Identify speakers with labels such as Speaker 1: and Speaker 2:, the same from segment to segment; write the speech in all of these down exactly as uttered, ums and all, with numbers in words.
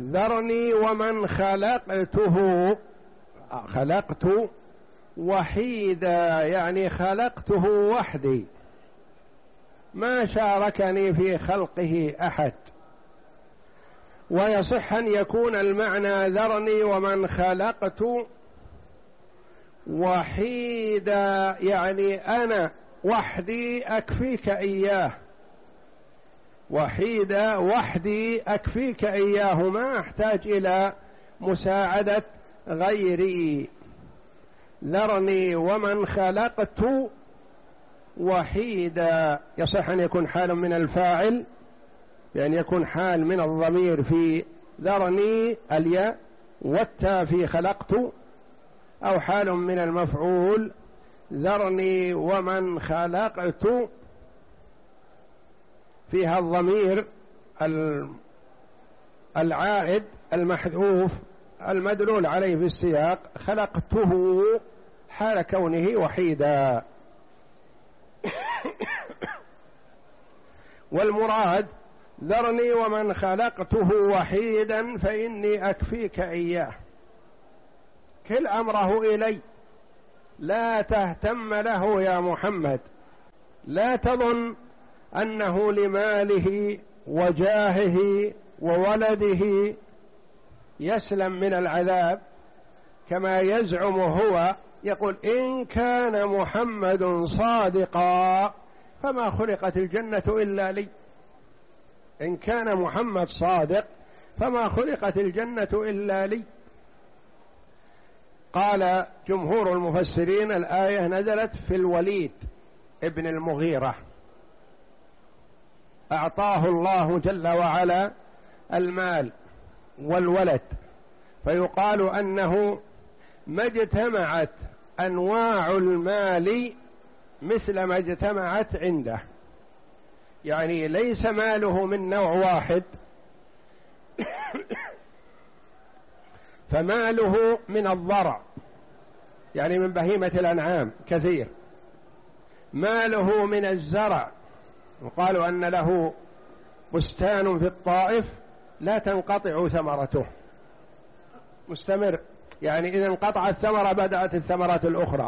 Speaker 1: ذرني ومن خلقته خلقت وحيدا، يعني خلقته وحدي ما شاركني في خلقه أحد. ويصح أن يكون المعنى ذرني ومن خلقت وحيدا، يعني أنا وحدي أكفيك إياه، وحيدا وحدي أكفيك إياه، ما أحتاج إلى مساعدة غيري. ذرني ومن خلقت وحيدا، يصح أن يكون حال من الفاعل بأن يكون حال من الضمير في ذرني الياء والتاء في خلقت، أو حال من المفعول ذرني ومن خلقت فيها الضمير العائد المحذوف المدلول عليه في السياق، خلقته حال كونه وحيدا. والمراد ذرني ومن خلقته وحيدا فإني أكفيك إياه، كل أمره إلي، لا تهتم له يا محمد، لا تظن أنه لماله وجاهه وولده يسلم من العذاب كما يزعم هو. يقول إن كان محمد صادقا فما خلقت الجنة إلا لي، إن كان محمد صادق فما خلقت الجنة إلا لي. قال جمهور المفسرين الآية نزلت في الوليد ابن المغيرة، أعطاه الله جل وعلا المال والولد، فيقال أنه ما اجتمعت أنواع المال مثل ما اجتمعت عنده، يعني ليس ماله من نوع واحد، فماله من الضرع يعني من بهيمة الأنعام كثير، ماله من الزرع، وقالوا أن له بستان في الطائف لا تنقطع ثمرته مستمر، يعني إذا انقطعت الثمرة بدأت الثمرات الأخرى.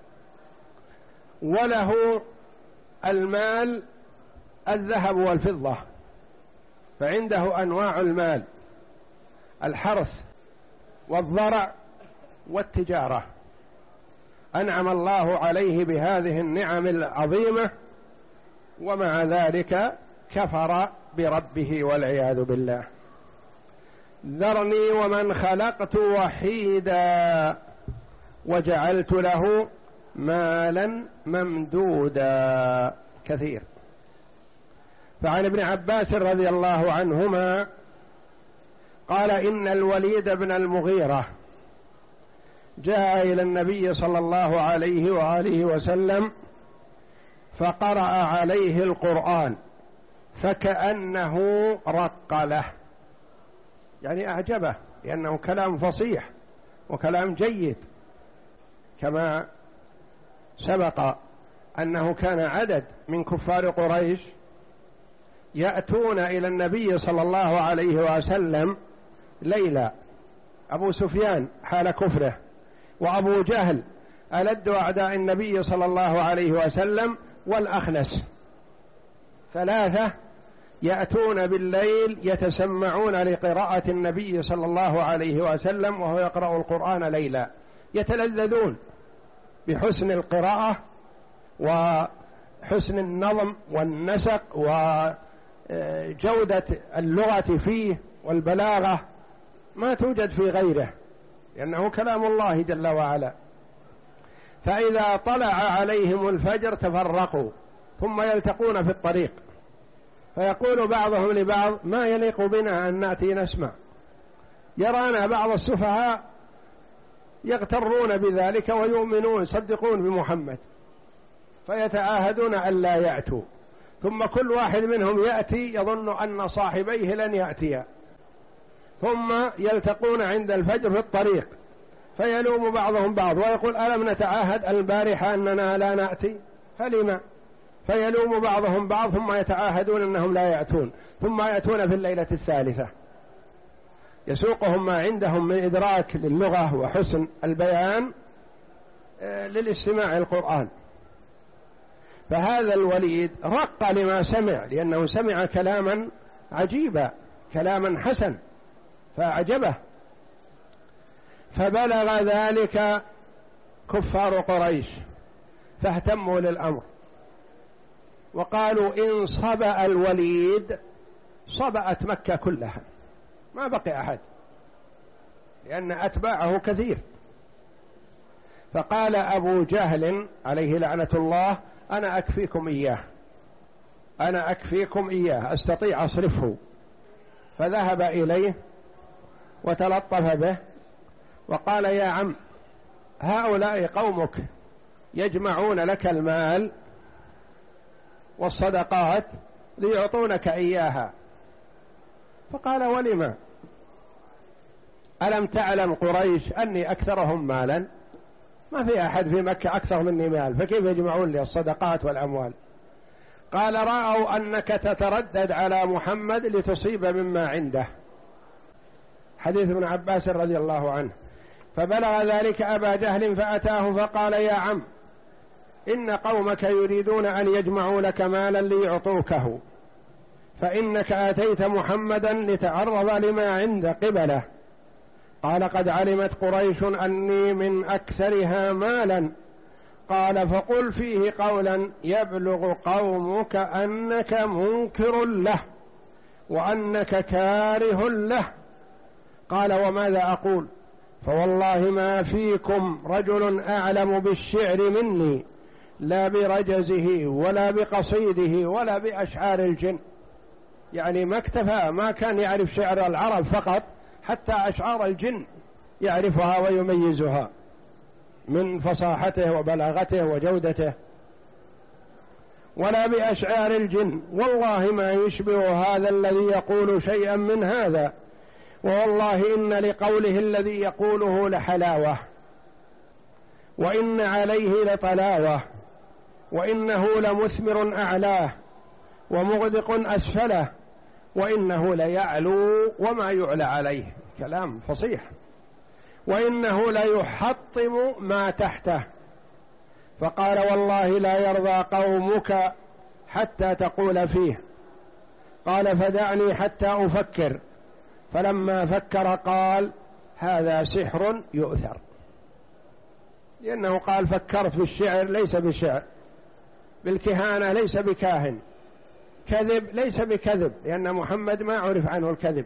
Speaker 1: وله المال الذهب والفضة، فعنده أنواع المال، الحرث والضرع والتجارة، أنعم الله عليه بهذه النعم العظيمة، ومع ذلك كفر بربه والعياذ بالله. ذرني ومن خلقت وحيدا وجعلت له مالا ممدودا كثير. فعن ابن عباس رضي الله عنهما قال إن الوليد بن المغيرة جاء إلى النبي صلى الله عليه وآله وسلم فقرأ عليه القرآن فكأنه رق له، يعني أعجبه لأنه كلام فصيح وكلام جيد، كما سبق أنه كان عدد من كفار قريش يأتون إلى النبي صلى الله عليه وسلم ليلا، أبو سفيان حال كفره، وأبو جهل ألد أعداء النبي صلى الله عليه وسلم، والأخنس، ثلاثة يأتون بالليل يتسمعون لقراءة النبي صلى الله عليه وسلم وهو يقرأ القرآن ليلا، يتلذذون بحسن القراءة وحسن النظم والنسق وجودة اللغة فيه والبلاغة ما توجد في غيره، لأنه كلام الله جل وعلا. فإذا طلع عليهم الفجر تفرقوا ثم يلتقون في الطريق، فيقول بعضهم لبعض ما يليق بنا أن نأتي نسمع، يرانا بعض السفهاء يغترون بذلك ويؤمنون يصدقون بمحمد، فيتعاهدون أن لا يأتوا، ثم كل واحد منهم يأتي يظن أن صاحبيه لن يأتيا، ثم يلتقون عند الفجر في الطريق فيلوم بعضهم بعض ويقول ألم نتعاهد البارحة أننا لا نأتي فلما، فيلوم بعضهم بعض ثم يتعاهدون أنهم لا يأتون، ثم يأتون في الليلة الثالثة. يسوقهم ما عندهم من إدراك للغة وحسن البيان للاستماع القرآن. فهذا الوليد رق لما سمع، لأنه سمع كلاما عجيبا، كلاما حسن فأعجبه. فبلغ ذلك كفار قريش فاهتموا للأمر وقالوا إن صبأ الوليد صبأت مكة كلها، ما بقي أحد، لأن أتباعه كثير. فقال أبو جهل عليه لعنة الله أنا أكفيكم إياه، أنا أكفيكم إياه، أستطيع أصرفه. فذهب إليه وتلطف به وقال يا عم هؤلاء قومك يجمعون لك المال والصدقات ليعطونك إياها. فقال ولما؟ ألم تعلم قريش أني أكثرهم مالا؟ ما في أحد في مكة أكثر مني مال، فكيف يجمعون لي الصدقات والأموال؟ قال رأوا أنك تتردد على محمد لتصيب مما عنده. حديث ابن عباس رضي الله عنه. فبلغ ذلك أبا جهل فأتاه فقال يا عم إن قومك يريدون أن يجمعوا لك مالا ليعطوكه، فإنك آتيت محمدا لتعرض لما عند قبله. قال قد علمت قريش أني من أكثرها مالا. قال فقل فيه قولا يبلغ قومك أنك منكر له وأنك كاره له. قال وماذا أقول؟ فوالله ما فيكم رجل أعلم بالشعر مني، لا برجزه ولا بقصيده ولا بأشعار الجن. يعني ما اكتفى، ما كان يعرف شعر العرب فقط، حتى أشعار الجن يعرفها ويميزها من فصاحته وبلاغته وجودته. ولا بأشعار الجن، والله ما يشبه هذا الذي يقول شيئا من هذا، والله إن لقوله الذي يقوله لحلاوة، وإن عليه لطلاوة، وإنه لمثمر أعلاه ومغدق أسفله، وإنه ليعلو وما يعلى عليه. كلام فصيح. وإنه ليحطم ما تحته. فقال والله لا يرضى قومك حتى تقول فيه. قال فدعني حتى أفكر. فلما فكر قال هذا سحر يؤثر، لأنه قال فكرت بالشعر ليس بشعر، بالكهانة ليس بكاهن، كذب ليس بكذب، لأن محمد ما عرف عنه الكذب.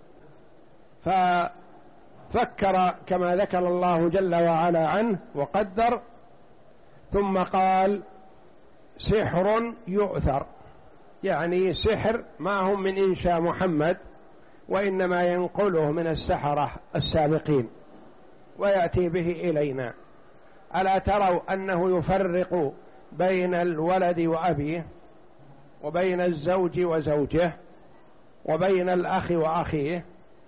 Speaker 1: ففكر كما ذكر الله جل وعلا عنه وقدر، ثم قال سحر يؤثر، يعني سحر ما هم من إنشاء محمد، وإنما ينقله من السحرة السابقين ويأتي به إلينا. ألا تروا أنه يفرق بين الولد وأبيه، وبين الزوج وزوجه، وبين الأخ وأخيه؟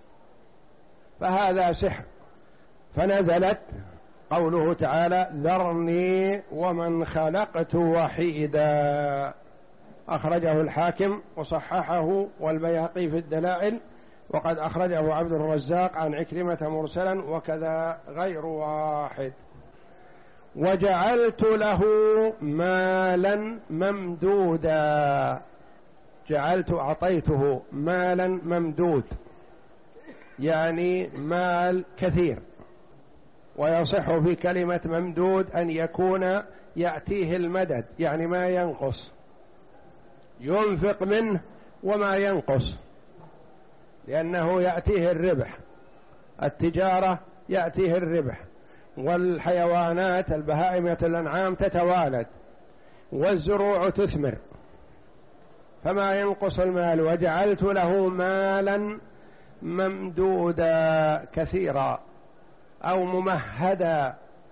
Speaker 1: فهذا سحر. فنزلت قوله تعالى ذرني ومن خلقت وحيدا. أخرجه الحاكم وصححه والبيهقي في الدلائل، وقد أخرجه عبد الرزاق عن عكرمة مرسلا، وكذا غير واحد. وجعلت له مالا ممدودا، جعلت أعطيته مالا ممدود، يعني مال كثير. ويصح في كلمة ممدود أن يكون يأتيه المدد، يعني ما ينقص، ينفق منه وما ينقص، لأنه يأتيه الربح، التجارة يأتيه الربح، والحيوانات البهائم الأنعام تتوالد، والزروع تثمر، فما ينقص المال. وجعلت له مالا ممدودا كثيرا أو ممهدا،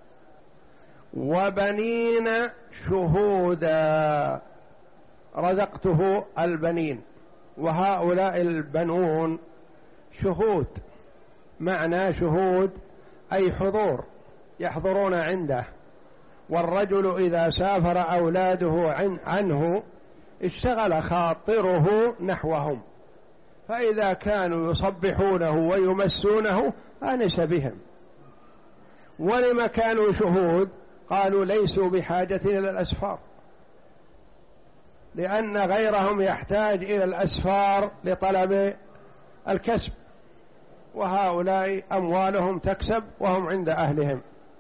Speaker 1: وبنين شهودا، رزقته البنين. وهؤلاء البنون شهود، معنى شهود أي حضور، يحضرون عنده. والرجل إذا سافر أولاده عن عنه اشتغل خاطره نحوهم، فإذا كانوا يصبحونه ويمسونه آنس بهم. ولما كانوا شهود؟ قالوا ليسوا بحاجة إلى الأسفار، لأن غيرهم يحتاج إلى الأسفار لطلب الكسب، وهؤلاء أموالهم تكسب وهم عند أهلهم.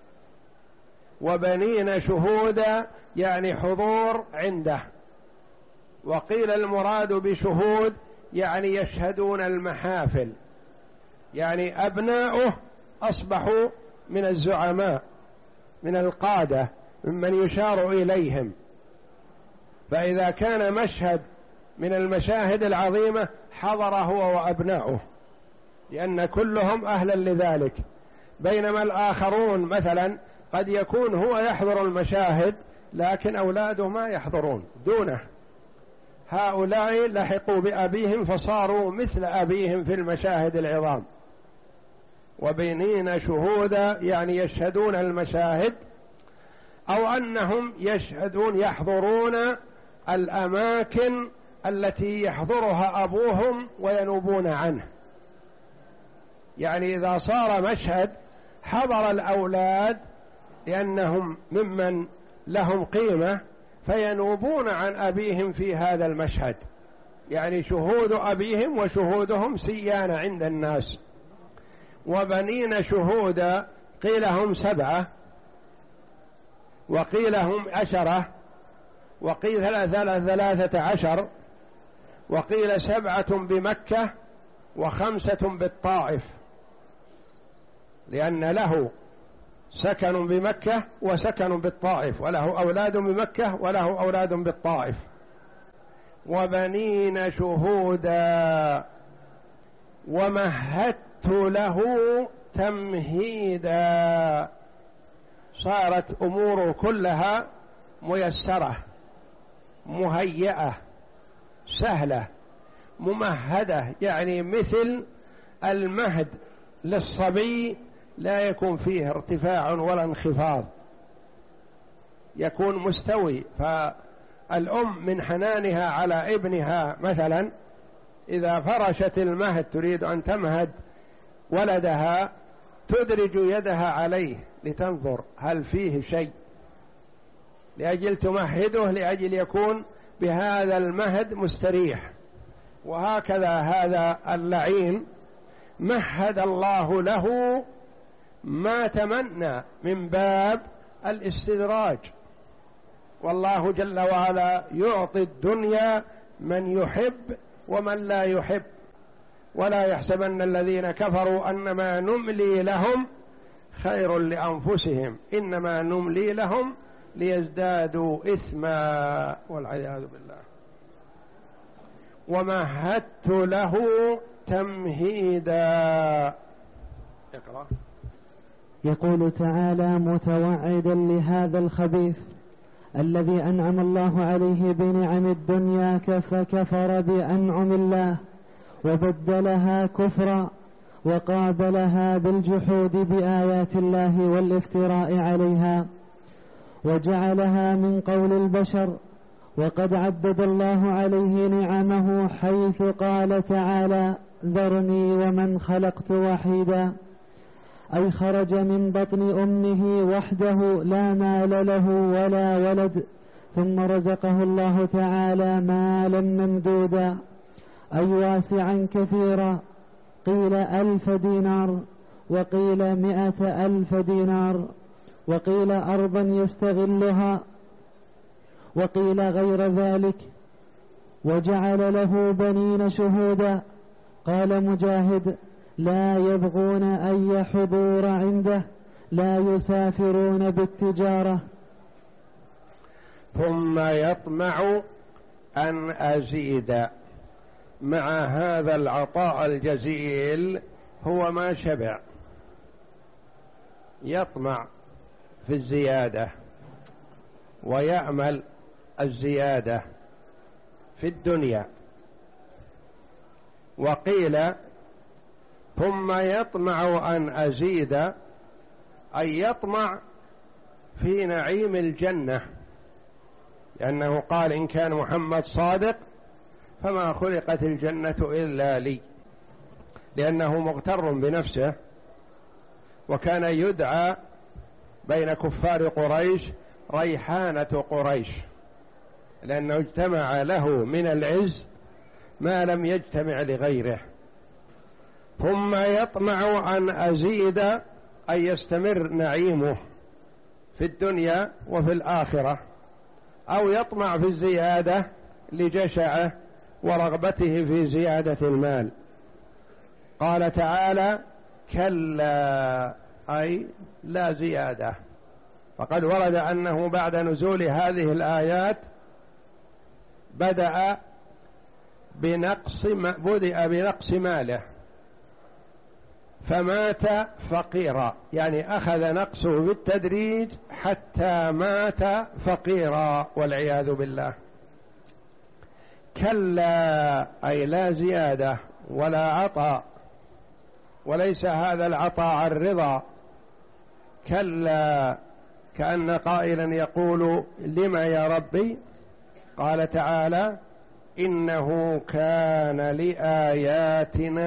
Speaker 1: وبنين شهودا يعني حضور عنده. وقيل المراد بشهود يعني يشهدون المحافل، يعني أبناؤه أصبحوا من الزعماء، من القادة، ممن يشار إليهم. فإذا كان مشهد من المشاهد العظيمة حضر هو وأبناؤه، لأن كلهم أهلا لذلك. بينما الآخرون مثلا قد يكون هو يحضر المشاهد لكن أولاده ما يحضرون دونه. هؤلاء لحقوا بأبيهم فصاروا مثل أبيهم في المشاهد العظام. وبنين شهودا يعني يشهدون المشاهد، أو أنهم يشهدون يحضرون الأماكن التي يحضرها أبوهم وينوبون عنه. يعني إذا صار مشهد حضر الأولاد لأنهم ممن لهم قيمة فينوبون عن أبيهم في هذا المشهد، يعني شهود أبيهم وشهودهم سيان عند الناس. وبنين شهودا قيل هم سبعة، وقيل هم عشرة، وقيل ثلاثة عشر، وقيل سبعة بمكة وخمسة بالطائف، لأن له سكن بمكة وسكن بالطائف، وله أولاد بمكة وله أولاد بالطائف. وبنين شهودا ومهدت له تمهيدا، صارت أموره كلها ميسرة مهيئة سهلة ممهدة، يعني مثل المهد للصبي لا يكون فيه ارتفاع ولا انخفاض، يكون مستوي. فالأم من حنانها على ابنها مثلا إذا فرشت المهد تريد أن تمهد ولدها تدرج يدها عليه لتنظر هل فيه شيء، لأجل تمهده، لأجل يكون بهذا المهد مستريح. وهكذا هذا اللعين مهد الله له ما تمنى من باب الاستدراج. والله جل وعلا يعطي الدنيا من يحب ومن لا يحب، ولا يحسبن الذين كفروا أنما نملي لهم خير لأنفسهم إنما نملي لهم ليزدادوا إثما والعياذ بالله. ومهدت له تمهيدا. اقرأ.
Speaker 2: يقول تعالى متوعدا لهذا الخبيث الذي أنعم الله عليه بنعم الدنيا فكفر بأنعم الله وبدلها كفرا وقابلها بالجحود بآيات الله والافتراء عليها وجعلها من قول البشر. وقد عدد الله عليه نعمه حيث قال تعالى ذرني ومن خلقت وحيدا، أي خرج من بطن أمه وحده لا مال له ولا ولد، ثم رزقه الله تعالى مالا ممدودا أي واسعا كثيرا، قيل ألف دينار وقيل مئة ألف دينار، وقيل أرضا يستغلها، وقيل غير ذلك. وجعل له بنين شهودا، قال مجاهد لا يبغون أي حضور عنده، لا يسافرون بالتجارة.
Speaker 1: ثم يطمع أن أزيد. مع هذا العطاء الجزيل هو ما شبع، يطمع في الزيادة ويأمل الزيادة في الدنيا. وقيل ثم يطمع أن أزيد أي يطمع في نعيم الجنة، لأنه قال إن كان محمد صادق فما خلقت الجنة إلا لي، لأنه مغتر بنفسه، وكان يدعى بين كفار قريش ريحانة قريش، لأنه اجتمع له من العز ما لم يجتمع لغيره. ثم يطمع أن أزيد، أن يستمر نعيمه في الدنيا وفي الآخرة، أو يطمع في الزيادة لجشعه ورغبته في زيادة المال. قال تعالى: كلا، أي لا زيادة. فقد ورد أنه بعد نزول هذه الآيات بدأ بنقص بدأ بنقص ماله، فمات فقيرا، يعني أخذ نقصه بالتدريج حتى مات فقيرا والعياذ بالله. كلا، أي لا زيادة ولا عطاء، وليس هذا العطاء عن رضا. كلا، كأن قائلا يقول: لما يا ربي؟ قال تعالى: إنه كان لآياتنا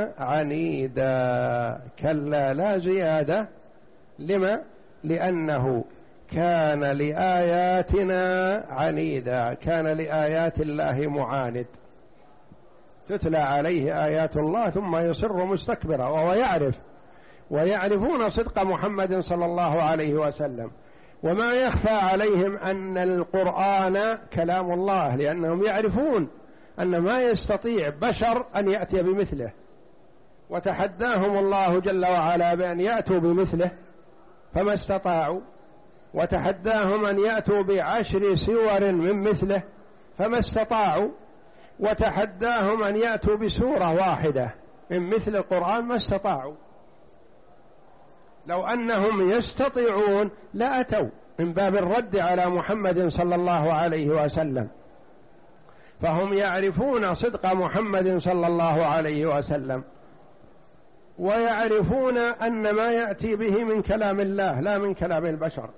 Speaker 1: عنيدا. كلا لا زيادة. لما؟ لأنه كان لآياتنا عنيدا، كان لآيات الله معاند، تتلى عليه آيات الله ثم يصر مستكبرا، وهو يعرف، ويعرفون صدق محمد صلى الله عليه وسلم. وما يخفى عليهم أن القرآن كلام الله، لأنهم يعرفون أن ما يستطيع بشر أن يأتي بمثله، وتحداهم الله جل وعلا بأن يأتوا بمثله فما استطاعوا، وتحداهم أن يأتوا بعشر سور من مثله فما استطاعوا، وتحداهم أن يأتوا بسورة واحدة من مثل القرآن ما استطاعوا. لو أنهم يستطيعون لا أتوا، من باب الرد على محمد صلى الله عليه وسلم. فهم يعرفون صدق محمد صلى الله عليه وسلم، ويعرفون أن ما يأتي به من كلام الله لا من كلام البشر،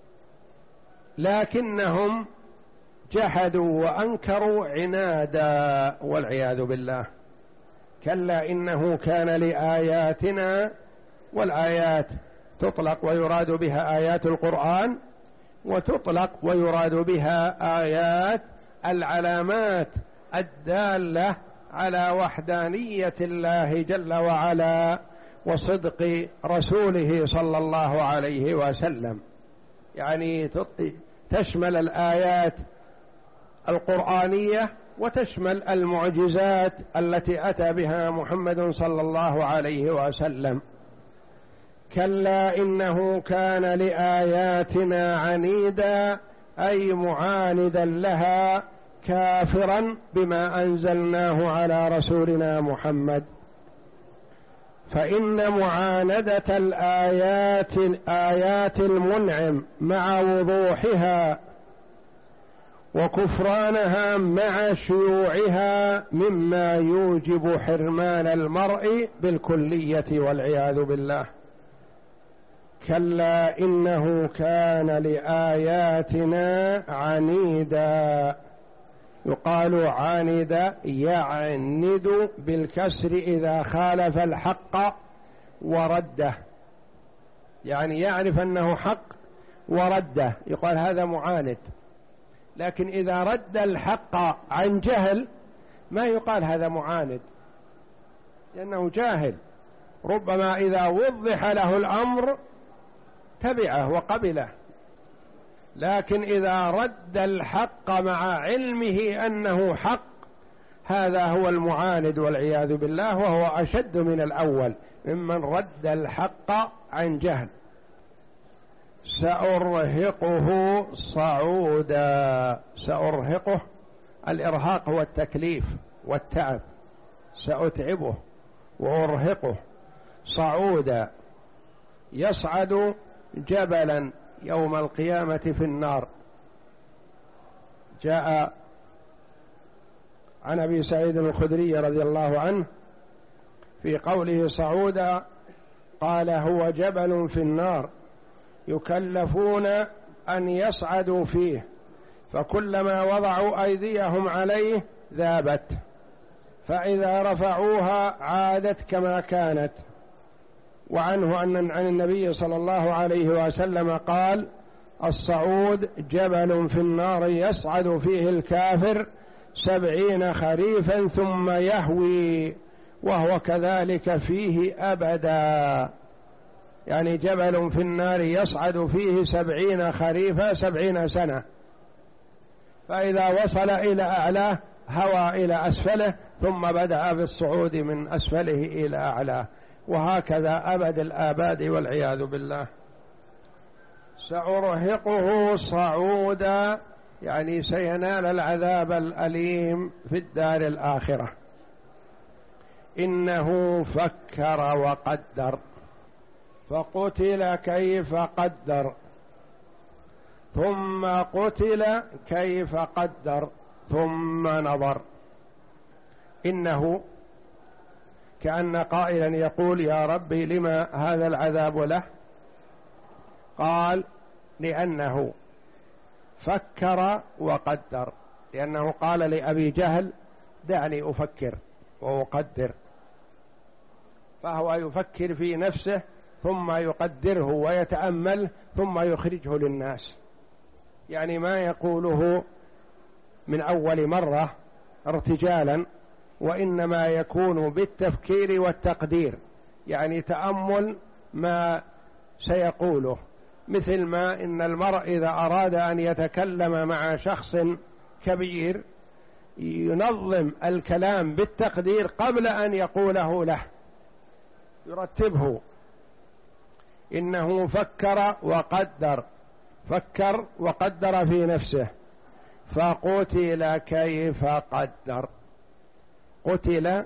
Speaker 1: لكنهم جحدوا وأنكروا عنادا والعياذ بالله. كلا إنه كان لآياتنا، والآيات تطلق ويراد بها آيات القرآن، وتطلق ويراد بها آيات العلامات الدالة على وحدانية الله جل وعلا وصدق رسوله صلى الله عليه وسلم. يعني تشمل الآيات القرآنية وتشمل المعجزات التي أتى بها محمد صلى الله عليه وسلم. كلا إنه كان لآياتنا عنيدا، أي معاندا لها، كافرا بما أنزلناه على رسولنا محمد. فإن معاندة الآيات آيات المنعم مع وضوحها وكفرانها مع شيوعها مما يوجب حرمان المرء بالكلية والعياذ بالله. كلا إنه كان لآياتنا عنيدا، يقال عاند يعند بالكسر إذا خالف الحق ورده، يعني يعرف أنه حق ورده يقال هذا معاند. لكن إذا رد الحق عن جهل ما يقال هذا معاند، لأنه جاهل. ربما إذا وضح له الأمر تبعه وقبله، لكن إذا رد الحق مع علمه أنه حق هذا هو المعاند والعياذ بالله، وهو أشد من الأول ممن رد الحق عن جهل. سأرهقه صعودا. سأرهقه، الإرهاق هو التكليف والتعب، سأتعبه وأرهقه صعودا، يصعد جبلا يوم القيامة في النار. جاء عن أبي سعيد الخدري رضي الله عنه في قوله صعودا قال: هو جبل في النار يكلفون أن يصعدوا فيه، فكلما وضعوا أيديهم عليه ذابت، فإذا رفعوها عادت كما كانت. وعنه أن عن النبي صلى الله عليه وسلم قال: الصعود جبل في النار يصعد فيه الكافر سبعين خريفا ثم يهوي وهو كذلك فيه أبدا. يعني جبل في النار يصعد فيه سبعين خريفا سبعين سنة، فإذا وصل إلى أعلاه هوى إلى أسفله ثم بدأ بالصعود من أسفله إلى أعلاه، وهكذا أبد الآباد والعياذ بالله. سأرهقه صعودا، يعني سينال العذاب الأليم في الدار الآخرة. إنه فكر وقدر فقتل كيف قدر ثم قتل كيف قدر ثم نظر. إنه كأن قائلا يقول: يا ربي لما هذا العذاب له؟ قال: لأنه فكر وقدر، لأنه قال لأبي جهل: دعني أفكر وأقدر، فهو يفكر في نفسه ثم يقدره ويتأمل ثم يخرجه للناس، يعني ما يقوله من أول مرة ارتجالا، وإنما يكون بالتفكير والتقدير، يعني تأمل ما سيقوله. مثل ما إن المرء إذا أراد أن يتكلم مع شخص كبير ينظم الكلام بالتقدير قبل أن يقوله له، يرتبه. إنه فكر وقدر، فكر وقدر في نفسه، فقتل كيف قدر. قتل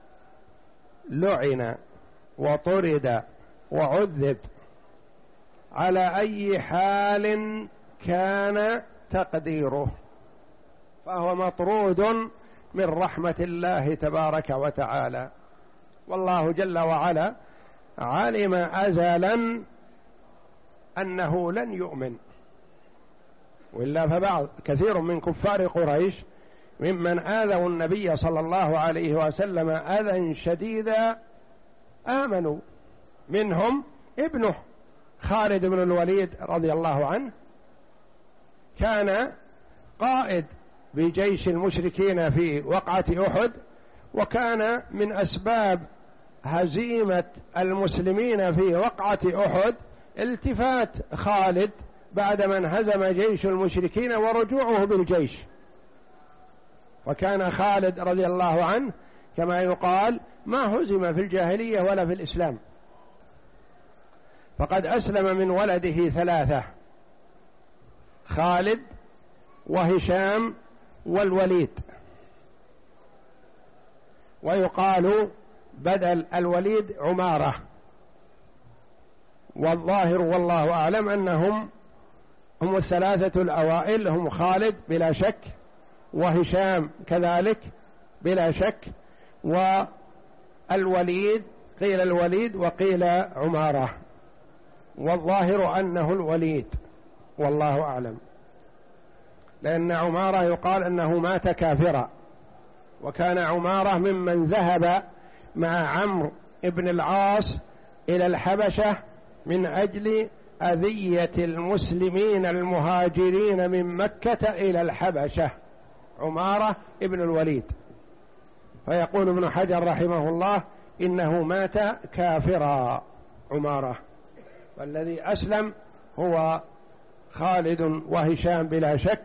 Speaker 1: لعن وطرد وعذب، على أي حال كان تقديره، فهو مطرود من رحمة الله تبارك وتعالى. والله جل وعلا علم أزلا أنه لن يؤمن، وإلا فبعض كثير من كفار قريش ممن آذوا النبي صلى الله عليه وسلم أذى شديدا آمنوا، منهم ابنه خالد بن الوليد رضي الله عنه، كان قائد بجيش المشركين في وقعة أحد، وكان من أسباب هزيمة المسلمين في وقعة أحد التفات خالد بعدما انهزم جيش المشركين ورجوعه بالجيش. وكان خالد رضي الله عنه كما يقال ما هزم في الجاهلية ولا في الإسلام، فقد أسلم من ولده ثلاثة: خالد وهشام والوليد. ويقال بدل الوليد عمارة، والظاهر والله أعلم أنهم هم الثلاثة الأوائل، هم خالد بلا شك، وهشام كذلك بلا شك، والوليد قيل الوليد وقيل عمارة، والظاهر أنه الوليد والله أعلم، لأن عمارة يقال أنه مات كافرا، وكان عمارة ممن ذهب مع عمرو بن العاص إلى الحبشة من أجل أذية المسلمين المهاجرين من مكة إلى الحبشة، عمارة ابن الوليد. فيقول ابن حجر رحمه الله إنه مات كافرا عمارة، والذي أسلم هو خالد وهشام بلا شك،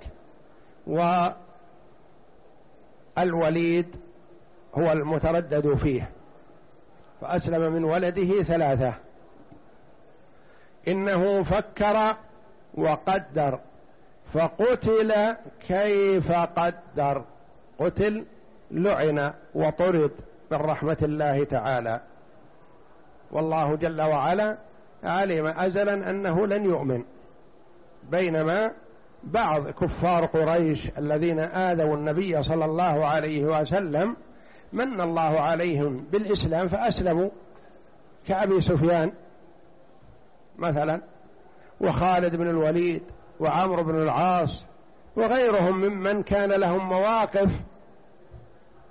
Speaker 1: والوليد هو المتردد فيه، فأسلم من ولده ثلاثة. إنه فكر وقدر فقتل كيف قدر، قتل لعن وطرد من رحمة الله تعالى. والله جل وعلا علم أزلا أنه لن يؤمن، بينما بعض كفار قريش الذين آذوا النبي صلى الله عليه وسلم من الله عليهم بالإسلام فأسلموا، كأبي سفيان مثلا، وخالد بن الوليد، وعمرو بن العاص، وغيرهم ممن كان لهم مواقف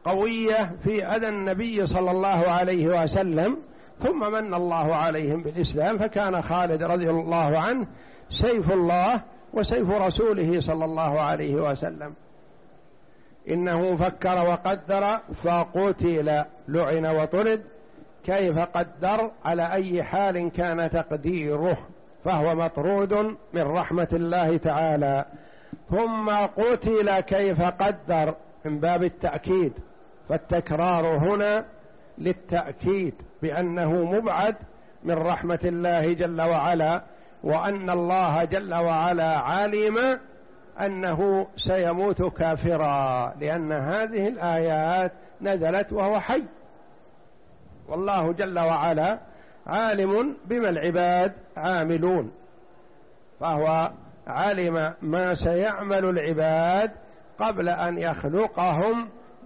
Speaker 1: قوية في أذى النبي صلى الله عليه وسلم، ثم من الله عليهم بالإسلام، فكان خالد رضي الله عنه سيف الله وسيف رسوله صلى الله عليه وسلم. إنه فكر وقدر فقتل، لعن وطرد. كيف قدر؟ على أي حال كان تقديره، فهو مطرود من رحمة الله تعالى. ثم قتل كيف قدر، من باب التأكيد، فالتكرار هنا للتأكيد بأنه مبعد من رحمة الله جل وعلا، وأن الله جل وعلا علم أنه سيموت كافرا، لأن هذه الآيات نزلت وهو حي، والله جل وعلا عالم بما العباد عاملون، فهو علم ما سيعمل العباد قبل أن يخلقهم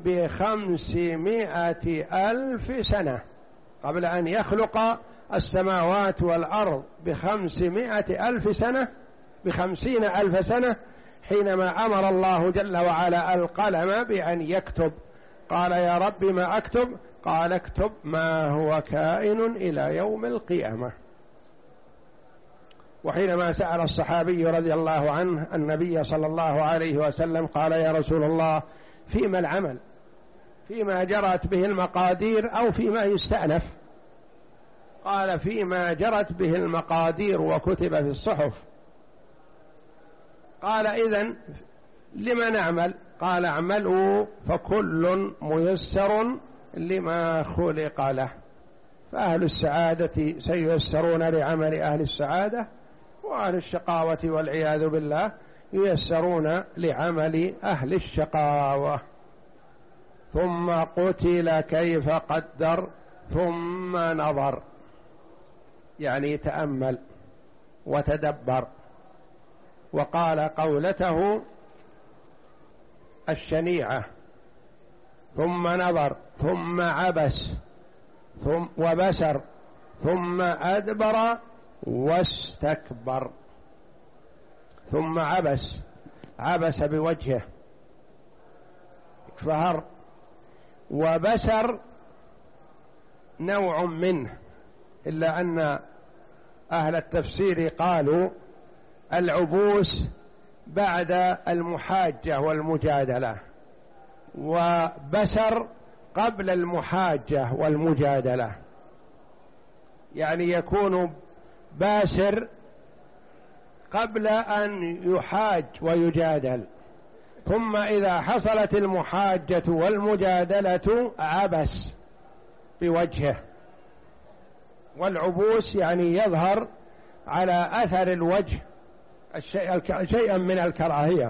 Speaker 1: بخمسمائة ألف سنة، قبل أن يخلق السماوات والأرض بخمسمائة ألف سنة، بخمسين ألف سنة، حينما أمر الله جل وعلا القلم بأن يكتب. قال يا رب ما أكتب؟ قال اكتب ما هو كائن إلى يوم القيامة. وحينما سأل الصحابي رضي الله عنه النبي صلى الله عليه وسلم قال يا رسول الله فيما العمل، فيما جرت به المقادير أو فيما يستأنف؟ قال فيما جرت به المقادير وكتب في الصحف. قال إذن لما نعمل؟ قال اعملوا فكل ميسر لما خلق له. فأهل السعادة سييسرون لعمل أهل السعادة، وأهل الشقاوة والعياذ بالله ييسرون لعمل أهل الشقاوة. ثم قتل كيف قدر، ثم نظر، يعني تأمل وتدبر، وقال قولته الشنيعة، ثم نظر ثم عبس ثم وبسر ظم أدبر واستكبر. ثم عبس، عبس بوجهه فهر. وبسر نوع منه، إلا أن أهل التفسير قالوا العبوس بعد المحاجة والمجادلة، وبسر قبل المحاجة والمجادلة، يعني يكون باسر قبل أن يحاج ويجادل، ثم إذا حصلت المحاجة والمجادلة عبس بوجهه. والعبوس يعني يظهر على أثر الوجه الشيء شيئا من الكراهية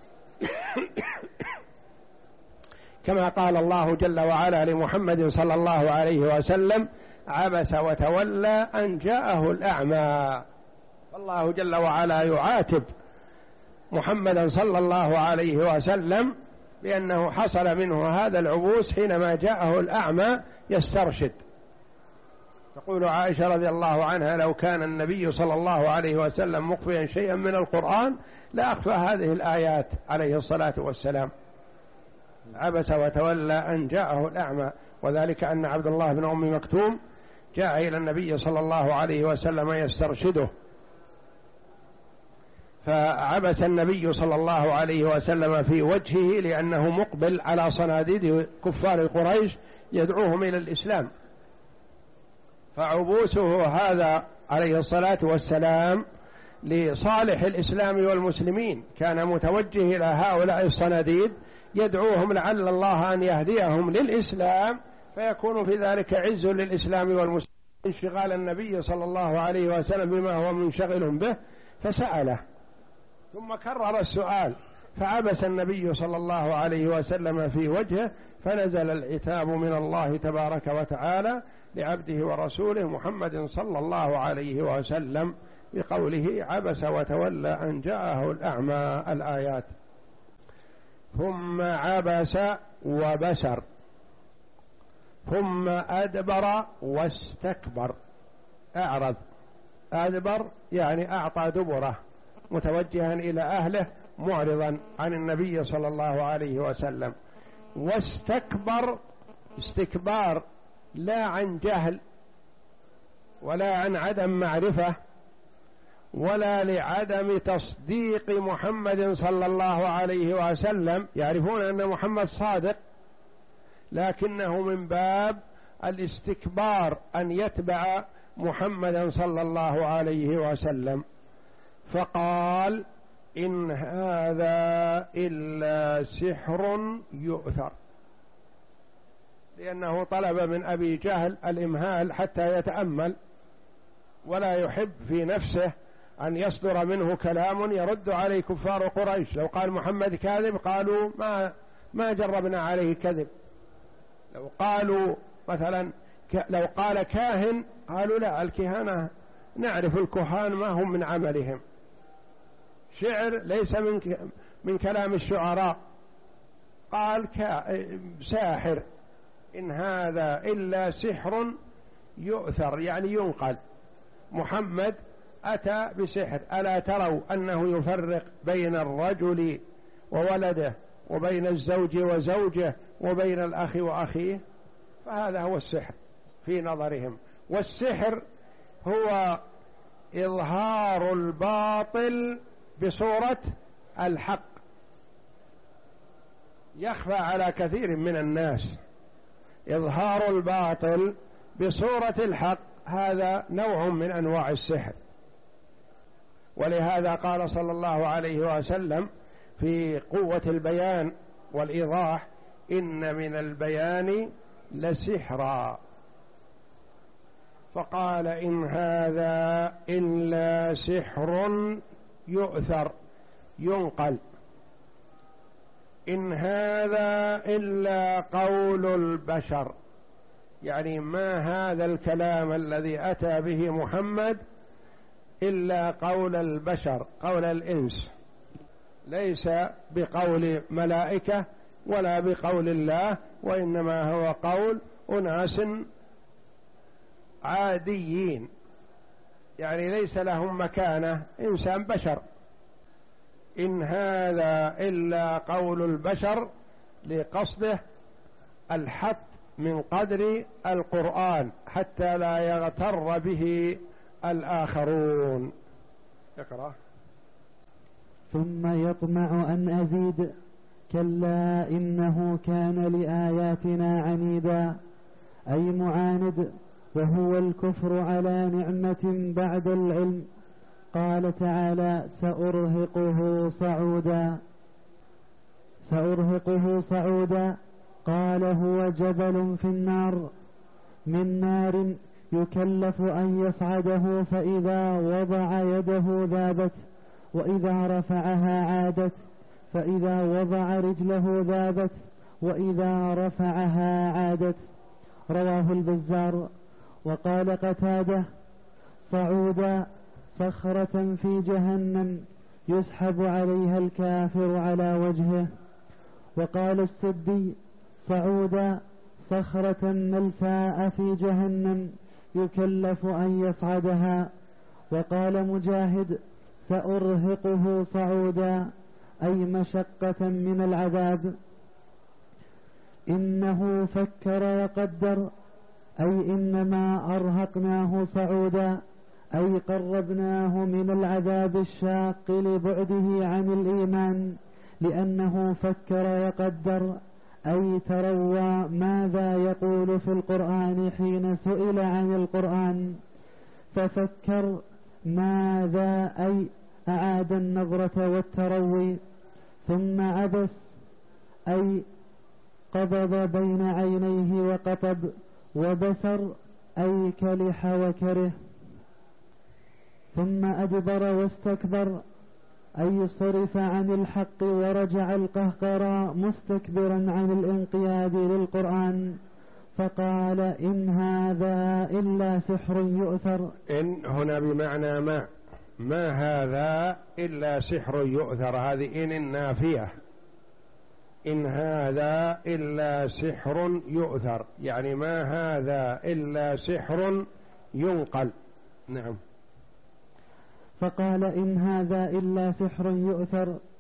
Speaker 1: كما قال الله جل وعلا لمحمد صلى الله عليه وسلم: عبس وتولى أن جاءه الأعمى. فالله جل وعلا يعاتب محمدا صلى الله عليه وسلم بأنه حصل منه هذا العبوس حينما جاءه الأعمى يسترشد. تقول عائشة رضي الله عنها: لو كان النبي صلى الله عليه وسلم مخفيا شيئا من القرآن لأخفى هذه الآيات عليه الصلاة والسلام. عبس وتولى أن جاءه الأعمى، وذلك أن عبد الله بن أم مكتوم جاء إلى النبي صلى الله عليه وسلم يسترشده، فعبس النبي صلى الله عليه وسلم في وجهه لأنه مقبل على صناديد كفار قريش يدعوهم إلى الإسلام. فعبوسه هذا عليه الصلاة والسلام لصالح الإسلام والمسلمين، كان متوجه إلى هؤلاء الصناديد يدعوهم لعل الله أن يهديهم للإسلام، فيكون في ذلك عز للإسلام والمسلمين. انشغال النبي صلى الله عليه وسلم بما هو منشغل به فسأله، ثم كرر السؤال، فعبس النبي صلى الله عليه وسلم في وجهه، فنزل العتاب من الله تبارك وتعالى لعبده ورسوله محمد صلى الله عليه وسلم بقوله: عبس وتولى أن جاءه الأعمى. الآيات. ثم عبس وبسر ثم أدبر واستكبر، أعرض. أدبر يعني أعطى دبره متوجها إلى أهله معرضا عن النبي صلى الله عليه وسلم. واستكبر استكبار لا عن جهل ولا عن عدم معرفة ولا لعدم تصديق محمد صلى الله عليه وسلم، يعرفون أن محمد صادق لكنه من باب الاستكبار أن يتبع محمدا صلى الله عليه وسلم، فقال إن هذا إلا سحر يؤثر، لأنه طلب من أبي جهل الإمهال حتى يتأمل ولا يحب في نفسه أن يصدر منه كلام يرد عليه كفار قريش. لو قال محمد كاذب قالوا ما ما جربنا عليه كذب، لو قالوا مثلا لو قال كاهن قالوا لا، الكهانة نعرف الكهان ما هم من عملهم، شعر ليس من من كلام الشعراء، قال ساحر، إن هذا إلا سحر يؤثر يعني ينقل. محمد أتى بسحر، ألا تروا أنه يفرق بين الرجل وولده وبين الزوج وزوجه وبين الأخ وأخيه؟ فهذا هو السحر في نظرهم. والسحر هو إظهار الباطل بصورة الحق، يخفى على كثير من الناس. إظهار الباطل بصورة الحق هذا نوع من أنواع السحر، ولهذا قال صلى الله عليه وسلم في قوة البيان والإيضاح: إن من البيان لسحرا. فقال إن هذا إلا سحر يؤثر ينقل، إن هذا إلا قول البشر، يعني ما هذا الكلام الذي أتى به محمد إلا قول البشر، قول الإنس، ليس بقول ملائكة ولا بقول الله، وإنما هو قول أناس عاديين، يعني ليس لهم مكانة، إنسان بشر. إن هذا إلا قول البشر، لقصده الحط من قدر القرآن حتى لا يغتر به الآخرون. اقرأ.
Speaker 2: ثم يطمع أن أزيد، كلا إنه كان لآياتنا عنيدا، أي معاند، وهو الكفر على نعمة بعد العلم. قال تعالى: سأرهقه صعودا. سأرهقه صعودا قال: هو جبل في النار، من نار يكلف أن يصعده، فإذا وضع يده ذابت، وإذا رفعها عادت، فإذا وضع رجله ذابت، وإذا رفعها عادت. رواه البزار. وقال قتادة: صعودا صخرة في جهنم يسحب عليها الكافر على وجهه. وقال السدي: صعودا صخرة ملساء في جهنم يكلف أن يصعدها. وقال مجاهد: سأرهقه صعودا، أي مشقة من العذاب. إنه فكر وقدر، أي إنما أرهقناه صعودا، أي قربناه من العذاب الشاق لبعده عن الإيمان، لأنه فكر وقدر، أي تروى ماذا يقول في القرآن حين سئل عن القرآن، ففكر ماذا، أي أعاد النظرة والتروي. ثم عبس، أي قبض بين عينيه وقطب. وبسر، أي كلح وكره. ثم أدبر واستكبر، أي صرف عن الحق ورجع القهقرى مستكبرا عن الانقياد للقرآن، فقال: إن هذا إلا سحر يؤثر.
Speaker 1: إن هنا بمعنى ما ما هذا إلا سحر يؤثر، هذه إن النافية. إن هذا إلا سحر يؤثر، يعني ما هذا إلا سحر ينقل. نعم.
Speaker 2: فقال: إن هذا إلا سحر يؤثر،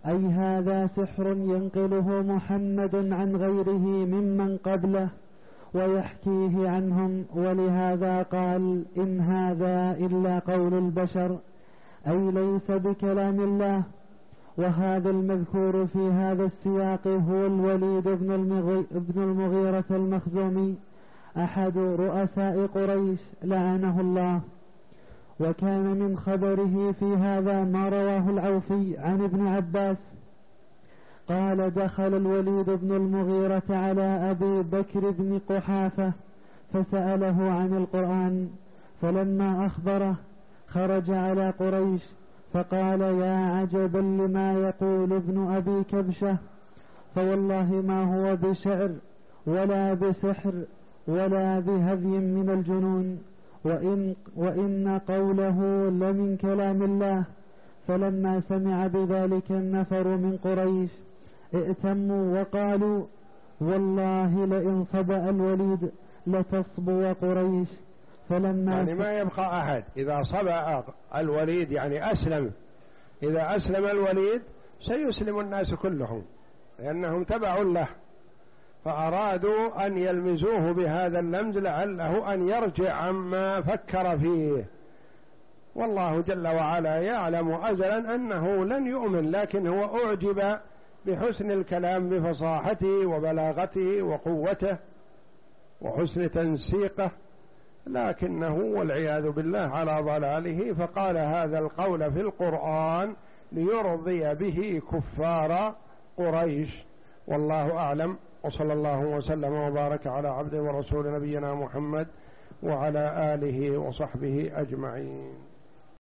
Speaker 2: أي هذا سحر ينقله محمد عن غيره ممن قبله ويحكيه عنهم، ولهذا قال إن هذا إلا قول البشر، أي ليس بكلام الله. وهذا المذكور في هذا السياق هو الوليد بن المغيرة المخزومي أحد رؤساء قريش لعنه الله. وكان من خبره في هذا ما رواه العوفي عن ابن عباس قال دخل الوليد بن المغيرة على أبي بكر بن قحافة فسأله عن القرآن، فلما أخبره خرج على قريش فقال يا عجبا لما يقول ابن أبي كبشة، فوالله ما هو بشعر ولا بسحر ولا بهذي من الجنون، وإن, وإن قوله لمن كلام الله. فلما سمع بذلك النفر من قريش ائتموا وقالوا والله لئن صبأ الوليد لتصبو قريش. فلما
Speaker 1: يعني ما يبقى أحد إذا صبأ الوليد، يعني أسلم، إذا أسلم الوليد سيسلم الناس كلهم لأنهم تبعوا له، فأرادوا أن يلمزوه بهذا اللمز لعله أن يرجع عما فكر فيه. والله جل وعلا يعلم أزلا أنه لن يؤمن، لكن هو أعجب بحسن الكلام بفصاحته وبلاغته وقوته وحسن تنسيقه، لكنه والعياذ بالله على ضلاله، فقال هذا القول في القرآن ليرضي به كفار قريش. والله أعلم، وصلى الله وسلم وبارك على عبده ورسول نبينا محمد وعلى آله وصحبه أجمعين.